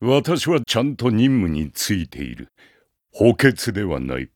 私はちゃんと任務に就いている。補欠ではない。